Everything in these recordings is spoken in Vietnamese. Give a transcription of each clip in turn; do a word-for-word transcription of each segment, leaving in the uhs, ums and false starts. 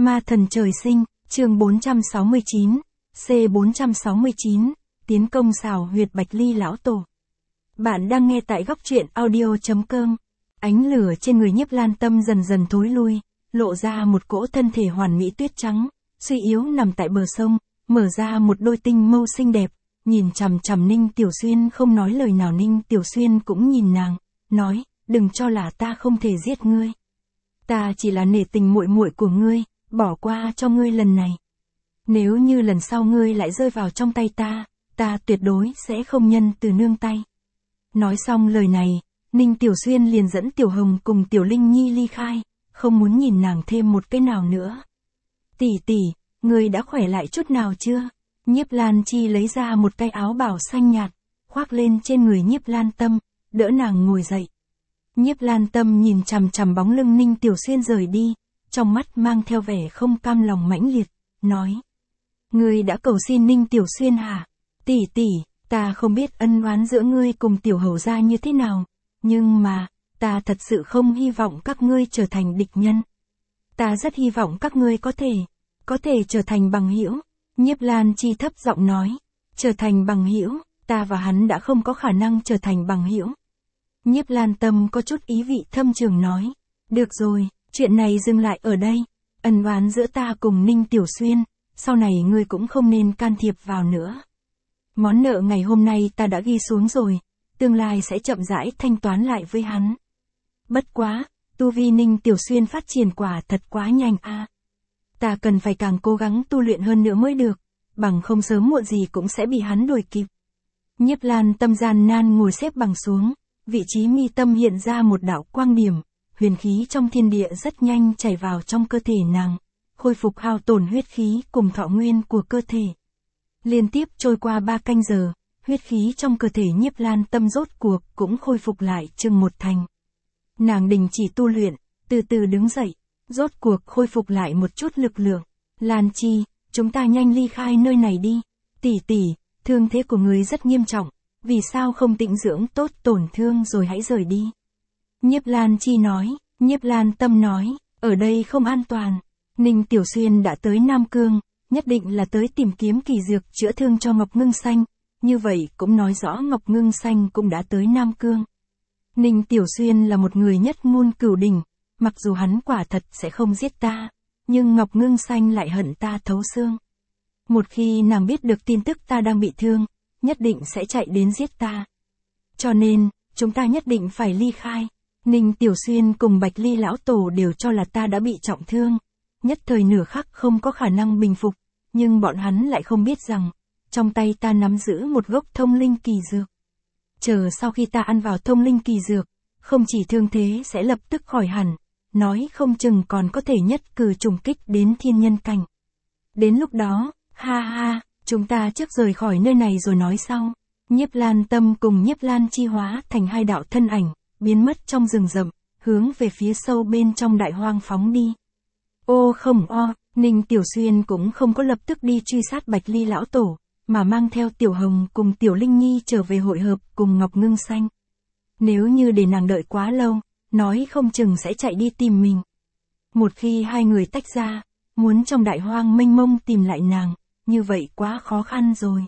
Ma thần trời sinh, chương bốn trăm sáu mươi chín, C bốn trăm sáu mươi chín, tiến công xào huyệt Bạch Ly lão tổ. Bạn đang nghe tại góc truyện audio chấm com. Ánh lửa trên người Nhiếp Lan Tâm dần dần thối lui, lộ ra một cỗ thân thể hoàn mỹ tuyết trắng, suy yếu nằm tại bờ sông, mở ra một đôi tinh mâu xinh đẹp, nhìn chằm chằm Ninh Tiểu Xuyên không nói lời nào. Ninh Tiểu Xuyên cũng nhìn nàng, nói, đừng cho là ta không thể giết ngươi. Ta chỉ là nể tình muội muội của ngươi, bỏ qua cho ngươi lần này. Nếu như lần sau ngươi lại rơi vào trong tay ta, ta tuyệt đối sẽ không nhân từ nương tay. Nói xong lời này, Ninh Tiểu Xuyên liền dẫn Tiểu Hồng cùng Tiểu Linh Nhi ly khai, không muốn nhìn nàng thêm một cái nào nữa. Tỷ tỷ, ngươi đã khỏe lại chút nào chưa? Nhiếp Lan Chi lấy ra một cái áo bào xanh nhạt, khoác lên trên người Nhiếp Lan Tâm, đỡ nàng ngồi dậy. Nhiếp Lan Tâm nhìn chằm chằm bóng lưng Ninh Tiểu Xuyên rời đi, trong mắt mang theo vẻ không cam lòng mãnh liệt, nói. Ngươi đã cầu xin Ninh Tiểu Xuyên hả? Tỷ tỷ, ta không biết ân oán giữa ngươi cùng Tiểu Hầu gia như thế nào, nhưng mà, ta thật sự không hy vọng các ngươi trở thành địch nhân. Ta rất hy vọng các ngươi có thể, có thể trở thành bằng hữu. Nhiếp Lan Chi thấp giọng nói, trở thành bằng hữu, ta và hắn đã không có khả năng trở thành bằng hữu. Nhiếp Lan Tâm có chút ý vị thâm trường nói, được rồi, chuyện này dừng lại ở đây, ân oán giữa ta cùng Ninh Tiểu Xuyên, sau này ngươi cũng không nên can thiệp vào nữa. Món nợ ngày hôm nay ta đã ghi xuống rồi, tương lai sẽ chậm rãi thanh toán lại với hắn. Bất quá, tu vi Ninh Tiểu Xuyên phát triển quả thật quá nhanh a. À. Ta cần phải càng cố gắng tu luyện hơn nữa mới được, bằng không sớm muộn gì cũng sẽ bị hắn đuổi kịp. Nhiếp Lan Tâm gian nan ngồi xếp bằng xuống, vị trí mi tâm hiện ra một đạo quang điểm, huyền khí trong thiên địa rất nhanh chảy vào trong cơ thể nàng, khôi phục hao tổn huyết khí cùng thọ nguyên của cơ thể. Liên tiếp trôi qua ba canh giờ, huyết khí trong cơ thể Nhiếp Lan Tâm rốt cuộc cũng khôi phục lại chừng một thành. Nàng đình chỉ tu luyện, từ từ đứng dậy, rốt cuộc khôi phục lại một chút lực lượng. Lan Chi, chúng ta nhanh ly khai nơi này đi. Tỷ tỷ, thương thế của người rất nghiêm trọng, vì sao không tĩnh dưỡng tốt tổn thương rồi hãy rời đi. Nhiếp Lan Chi nói, Nhiếp Lan Tâm nói, ở đây không an toàn. Ninh Tiểu Xuyên đã tới Nam Cương, nhất định là tới tìm kiếm kỳ dược chữa thương cho Ngọc Ngưng Xanh, như vậy cũng nói rõ Ngọc Ngưng Xanh cũng đã tới Nam Cương. Ninh Tiểu Xuyên là một người nhất ngôn cửu đỉnh, mặc dù hắn quả thật sẽ không giết ta, nhưng Ngọc Ngưng Xanh lại hận ta thấu xương. Một khi nàng biết được tin tức ta đang bị thương, nhất định sẽ chạy đến giết ta. Cho nên, chúng ta nhất định phải ly khai. Ninh Tiểu Xuyên cùng Bạch Ly lão tổ đều cho là ta đã bị trọng thương, nhất thời nửa khắc không có khả năng bình phục, nhưng bọn hắn lại không biết rằng, trong tay ta nắm giữ một gốc thông linh kỳ dược. Chờ sau khi ta ăn vào thông linh kỳ dược, không chỉ thương thế sẽ lập tức khỏi hẳn, nói không chừng còn có thể nhất cử trùng kích đến thiên nhân cảnh. Đến lúc đó, ha ha, chúng ta trước rời khỏi nơi này rồi nói sau. Nhiếp Lan Tâm cùng Nhiếp Lan Chi hóa thành hai đạo thân ảnh, biến mất trong rừng rậm, hướng về phía sâu bên trong đại hoang phóng đi. Ô không o, Ninh Tiểu Xuyên cũng không có lập tức đi truy sát Bạch Ly lão tổ, mà mang theo Tiểu Hồng cùng Tiểu Linh Nhi trở về hội hợp cùng Ngọc Ngưng Xanh. Nếu như để nàng đợi quá lâu, nói không chừng sẽ chạy đi tìm mình. Một khi hai người tách ra, muốn trong đại hoang mênh mông tìm lại nàng, như vậy quá khó khăn rồi.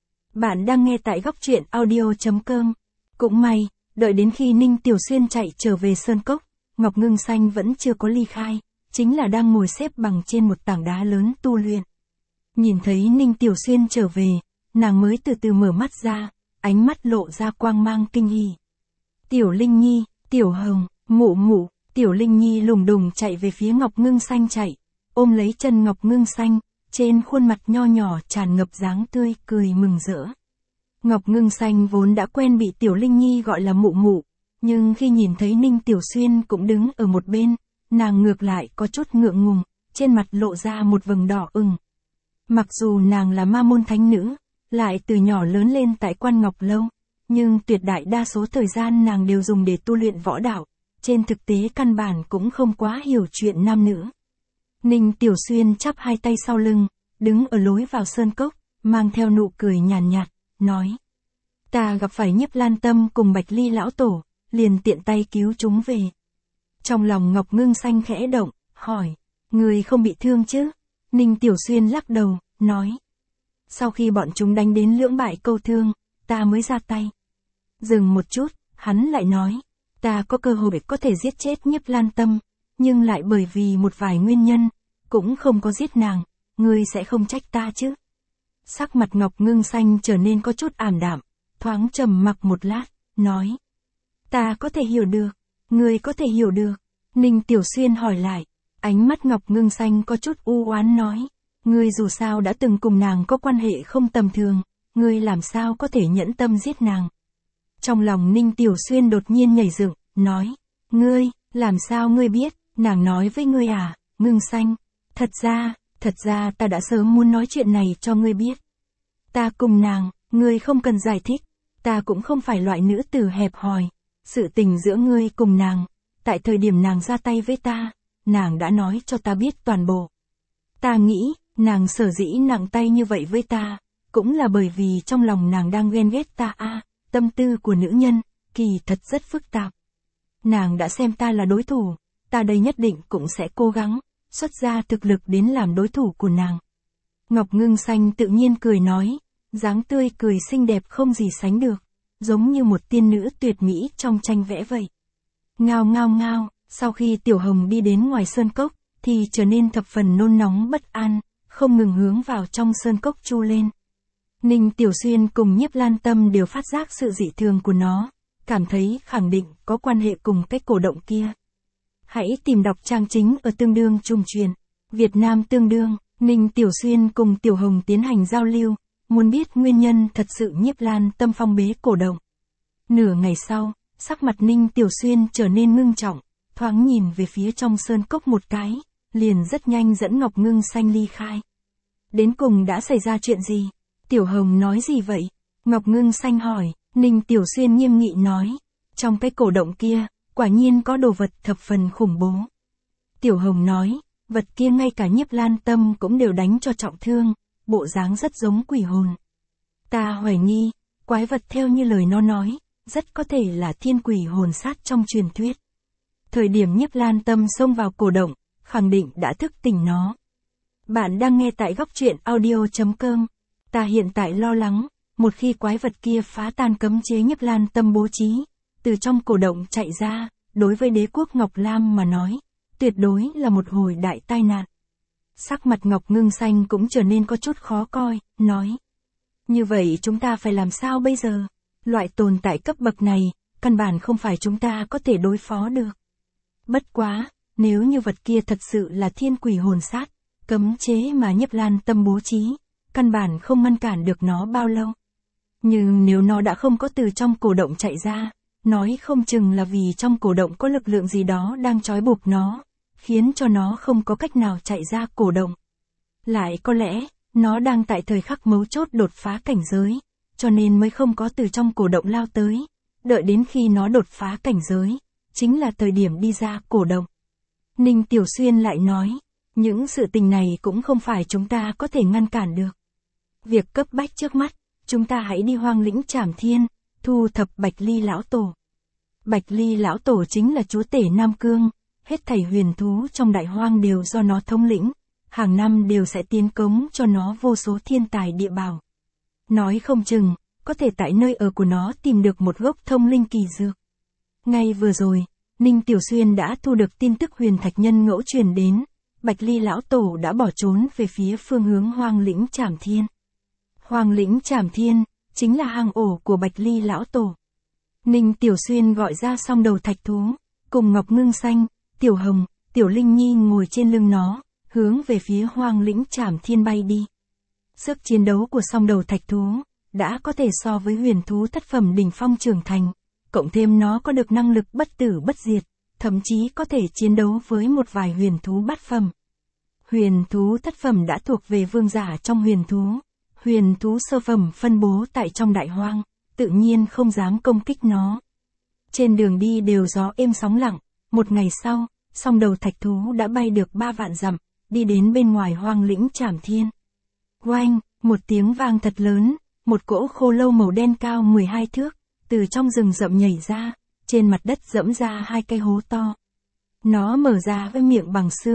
Bạn đang nghe tại góc truyện audio chấm com. Cũng may, đợi đến khi Ninh Tiểu Xuyên chạy trở về Sơn Cốc, Ngọc Ngưng Xanh vẫn chưa có ly khai, chính là đang ngồi xếp bằng trên một tảng đá lớn tu luyện. Nhìn thấy Ninh Tiểu Xuyên trở về, nàng mới từ từ mở mắt ra, ánh mắt lộ ra quang mang kinh hỉ. Tiểu Linh Nhi, Tiểu Hồng, mụ mụ, Tiểu Linh Nhi lùng đùng chạy về phía Ngọc Ngưng Xanh chạy, ôm lấy chân Ngọc Ngưng Xanh, trên khuôn mặt nho nhỏ tràn ngập dáng tươi cười mừng rỡ. Ngọc Ngưng Xanh vốn đã quen bị Tiểu Linh Nhi gọi là mụ mụ, nhưng khi nhìn thấy Ninh Tiểu Xuyên cũng đứng ở một bên, nàng ngược lại có chút ngượng ngùng, trên mặt lộ ra một vầng đỏ ửng. Mặc dù nàng là ma môn thánh nữ, lại từ nhỏ lớn lên tại Quan Ngọc Lâu, nhưng tuyệt đại đa số thời gian nàng đều dùng để tu luyện võ đạo, trên thực tế căn bản cũng không quá hiểu chuyện nam nữ. Ninh Tiểu Xuyên chắp hai tay sau lưng, đứng ở lối vào sơn cốc, mang theo nụ cười nhàn nhạt, nói. Ta gặp phải Nhiếp Lan Tâm cùng Bạch Ly lão tổ, liền tiện tay cứu chúng về. Trong lòng Ngọc Ngưng Xanh khẽ động, hỏi. Ngươi không bị thương chứ? Ninh Tiểu Xuyên lắc đầu, nói. Sau khi bọn chúng đánh đến lưỡng bại câu thương, ta mới ra tay. Dừng một chút, hắn lại nói. Ta có cơ hội có thể giết chết Nhiếp Lan Tâm, nhưng lại bởi vì một vài nguyên nhân, cũng không có giết nàng, ngươi sẽ không trách ta chứ? Sắc mặt Ngọc Ngưng Xanh trở nên có chút ảm đạm, thoáng trầm mặc một lát, nói. Ta có thể hiểu được, ngươi có thể hiểu được. Ninh Tiểu Xuyên hỏi lại, ánh mắt Ngọc Ngưng Xanh có chút u oán nói. Ngươi dù sao đã từng cùng nàng có quan hệ không tầm thường, ngươi làm sao có thể nhẫn tâm giết nàng? Trong lòng Ninh Tiểu Xuyên đột nhiên nhảy dựng, nói. Ngươi, làm sao ngươi biết, nàng nói với ngươi à, Ngưng Xanh. Thật ra, thật ra ta đã sớm muốn nói chuyện này cho ngươi biết. Ta cùng nàng, ngươi không cần giải thích, ta cũng không phải loại nữ tử hẹp hòi. Sự tình giữa ngươi cùng nàng, tại thời điểm nàng ra tay với ta, nàng đã nói cho ta biết toàn bộ. Ta nghĩ, nàng sở dĩ nặng tay như vậy với ta, cũng là bởi vì trong lòng nàng đang ghen ghét ta a. À, tâm tư của nữ nhân, kỳ thật rất phức tạp. Nàng đã xem ta là đối thủ, ta đây nhất định cũng sẽ cố gắng, xuất ra thực lực đến làm đối thủ của nàng. Ngọc Ngưng Xanh tự nhiên cười nói, dáng tươi cười xinh đẹp không gì sánh được, giống như một tiên nữ tuyệt mỹ trong tranh vẽ vậy. Ngao ngao ngao, sau khi Tiểu Hồng đi đến ngoài sơn cốc, thì trở nên thập phần nôn nóng bất an, không ngừng hướng vào trong sơn cốc chu lên. Ninh Tiểu Xuyên cùng Nhiếp Lan Tâm đều phát giác sự dị thường của nó, cảm thấy khẳng định có quan hệ cùng cái cổ động kia. Hãy tìm đọc trang chính ở tương đương trùng truyền, Việt Nam tương đương. Ninh Tiểu Xuyên cùng Tiểu Hồng tiến hành giao lưu, muốn biết nguyên nhân thật sự Nhiếp Lan Tâm phong bế cổ động. Nửa ngày sau, sắc mặt Ninh Tiểu Xuyên trở nên ngưng trọng, thoáng nhìn về phía trong sơn cốc một cái, liền rất nhanh dẫn Ngọc Ngưng Xanh ly khai. Đến cùng đã xảy ra chuyện gì? Tiểu Hồng nói gì vậy? Ngọc Ngưng Xanh hỏi. Ninh Tiểu Xuyên nghiêm nghị nói. Trong cái cổ động kia, quả nhiên có đồ vật thập phần khủng bố. Tiểu Hồng nói, vật kia ngay cả Nhiếp Lan Tâm cũng đều đánh cho trọng thương, bộ dáng rất giống quỷ hồn. Ta hoài nghi, quái vật theo như lời nó nói, rất có thể là thiên quỷ hồn sát trong truyền thuyết. Thời điểm Nhiếp Lan Tâm xông vào cổ động, khẳng định đã thức tỉnh nó. Bạn đang nghe tại góc truyện audio chấm com. Ta hiện tại lo lắng, một khi quái vật kia phá tan cấm chế Nhiếp Lan Tâm bố trí, từ trong cổ động chạy ra, đối với đế quốc Ngọc Lam mà nói, tuyệt đối là một hồi đại tai nạn. Sắc mặt Ngọc Ngưng Xanh cũng trở nên có chút khó coi, nói. Như vậy chúng ta phải làm sao bây giờ? Loại tồn tại cấp bậc này, căn bản không phải chúng ta có thể đối phó được. Bất quá, nếu như vật kia thật sự là thiên quỷ hồn sát, cấm chế mà Nhiếp Lan Tâm bố trí, căn bản không ngăn cản được nó bao lâu. Nhưng nếu nó đã không có từ trong cổ động chạy ra, nói không chừng là vì trong cổ động có lực lượng gì đó đang trói buộc nó, khiến cho nó không có cách nào chạy ra cổ động. Lại có lẽ, nó đang tại thời khắc mấu chốt đột phá cảnh giới, cho nên mới không có từ trong cổ động lao tới, đợi đến khi nó đột phá cảnh giới, chính là thời điểm đi ra cổ động. Ninh Tiểu Xuyên lại nói, những sự tình này cũng không phải chúng ta có thể ngăn cản được. Việc cấp bách trước mắt, chúng ta hãy đi Hoang Lĩnh Trảm Thiên, thu thập Bạch Ly lão tổ. Bạch Ly lão tổ chính là chúa tể Nam Cương, hết thảy huyền thú trong đại hoang đều do nó thống lĩnh, hàng năm đều sẽ tiến cống cho nó vô số thiên tài địa bảo. Nói không chừng, có thể tại nơi ở của nó tìm được một gốc thông linh kỳ dược. Ngay vừa rồi, Ninh Tiểu Xuyên đã thu được tin tức huyền thạch nhân ngẫu truyền đến, Bạch Ly lão tổ đã bỏ trốn về phía phương hướng Hoang Lĩnh Trảm Thiên. Hoang Lĩnh Trảm Thiên, chính là hang ổ của Bạch Ly lão tổ. Ninh Tiểu Xuyên gọi ra song đầu thạch thú, cùng Ngọc Ngưng Xanh, Tiểu Hồng, Tiểu Linh Nhi ngồi trên lưng nó, hướng về phía Hoang Lĩnh Trảm Thiên bay đi. Sức chiến đấu của song đầu thạch thú, đã có thể so với huyền thú thất phẩm đỉnh phong trưởng thành, cộng thêm nó có được năng lực bất tử bất diệt, thậm chí có thể chiến đấu với một vài huyền thú bát phẩm. Huyền thú thất phẩm đã thuộc về vương giả trong huyền thú, huyền thú sơ phẩm phân bố tại trong đại hoang, tự nhiên không dám công kích nó. Trên đường đi đều gió êm sóng lặng, một ngày sau, song đầu thạch thú đã bay được ba vạn dặm, đi đến bên ngoài Hoang Lĩnh Trảm Thiên. Oanh, một tiếng vang thật lớn, một cỗ khô lâu màu đen cao mười hai thước, từ trong rừng rậm nhảy ra, trên mặt đất dẫm ra hai cái hố to. Nó mở ra với miệng bằng xương,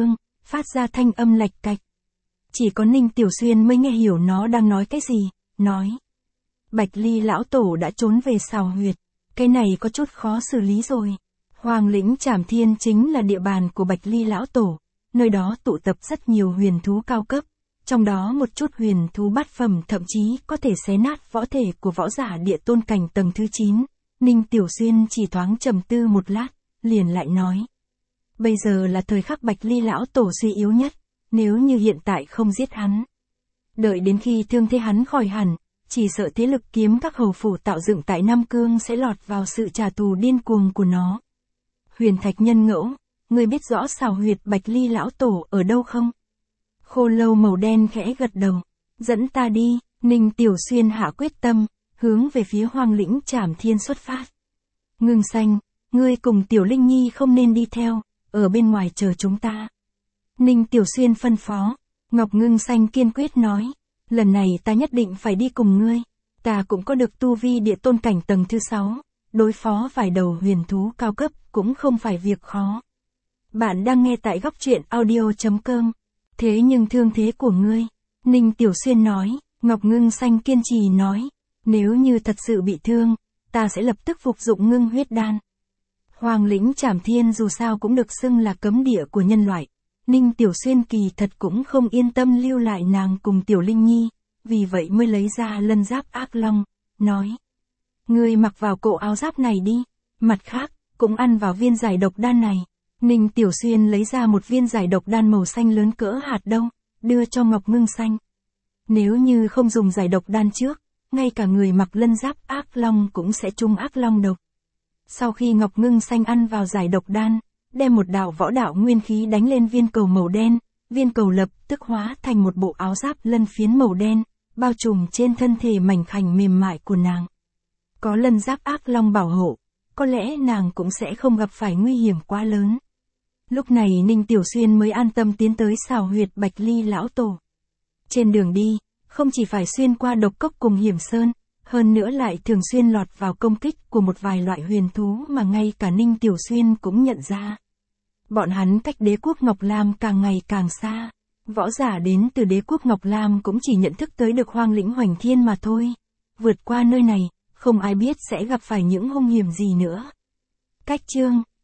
phát ra thanh âm lạch cạch. Chỉ có Ninh Tiểu Xuyên mới nghe hiểu nó đang nói cái gì, nói. Bạch Ly lão tổ đã trốn về Sào Huyệt, cái này có chút khó xử lý rồi. Hoàng lĩnh Trảm Thiên chính là địa bàn của Bạch Ly lão tổ, nơi đó tụ tập rất nhiều huyền thú cao cấp, trong đó một chút huyền thú bát phẩm thậm chí có thể xé nát võ thể của võ giả địa tôn cảnh tầng thứ chín. Ninh Tiểu Xuyên chỉ thoáng trầm tư một lát, liền lại nói. Bây giờ là thời khắc Bạch Ly lão tổ suy yếu nhất, nếu như hiện tại không giết hắn. Đợi đến khi thương thế hắn khỏi hẳn, chỉ sợ thế lực kiếm các hầu phủ tạo dựng tại Nam Cương sẽ lọt vào sự trả thù điên cuồng của nó. Huyền Thạch Nhân ngẫu, ngươi biết rõ Sào Huyệt Bạch Ly lão tổ ở đâu không? Khô Lâu màu đen khẽ gật đầu, dẫn ta đi. Ninh Tiểu Xuyên hạ quyết tâm, hướng về phía Hoang lĩnh Trảm Thiên xuất phát. Ngưng Xanh, ngươi cùng Tiểu Linh Nhi không nên đi theo, ở bên ngoài chờ chúng ta. Ninh Tiểu Xuyên phân phó. Ngọc Ngưng Xanh kiên quyết nói, lần này ta nhất định phải đi cùng ngươi, ta cũng có được tu vi địa tôn cảnh tầng thứ sáu, đối phó vài đầu huyền thú cao cấp cũng không phải việc khó. Bạn đang nghe tại góc truyện audio.com. Thế nhưng thương thế của ngươi, Ninh Tiểu Xuyên nói. Ngọc Ngưng Xanh kiên trì nói, nếu như thật sự bị thương, ta sẽ lập tức phục dụng ngưng huyết đan. Hoàng lĩnh Trảm Thiên dù sao cũng được xưng là cấm địa của nhân loại. Ninh Tiểu Xuyên kỳ thật cũng không yên tâm lưu lại nàng cùng Tiểu Linh Nhi, vì vậy mới lấy ra lân giáp ác long, nói. Ngươi mặc vào cổ áo giáp này đi, mặt khác, cũng ăn vào viên giải độc đan này. Ninh Tiểu Xuyên lấy ra một viên giải độc đan màu xanh lớn cỡ hạt đậu, đưa cho Ngọc Ngưng Xanh. Nếu như không dùng giải độc đan trước, ngay cả người mặc lân giáp ác long cũng sẽ trung ác long độc. Sau khi Ngọc Ngưng Xanh ăn vào giải độc đan, đem một đạo võ đạo nguyên khí đánh lên viên cầu màu đen, viên cầu lập tức hóa thành một bộ áo giáp lân phiến màu đen, bao trùm trên thân thể mảnh khảnh mềm mại của nàng. Có lân giáp ác long bảo hộ, có lẽ nàng cũng sẽ không gặp phải nguy hiểm quá lớn. Lúc này Ninh Tiểu Xuyên mới an tâm tiến tới Sào Huyệt Bạch Ly lão tổ. Trên đường đi, không chỉ phải xuyên qua độc cốc cùng hiểm sơn, hơn nữa lại thường xuyên lọt vào công kích của một vài loại huyền thú mà ngay cả Ninh Tiểu Xuyên cũng nhận ra. Bọn hắn cách đế quốc Ngọc Lam càng ngày càng xa. Võ giả đến từ đế quốc Ngọc Lam cũng chỉ nhận thức tới được Hoang lĩnh Hoành Thiên mà thôi. Vượt qua nơi này, không ai biết sẽ gặp phải những hung hiểm gì nữa. Cách chương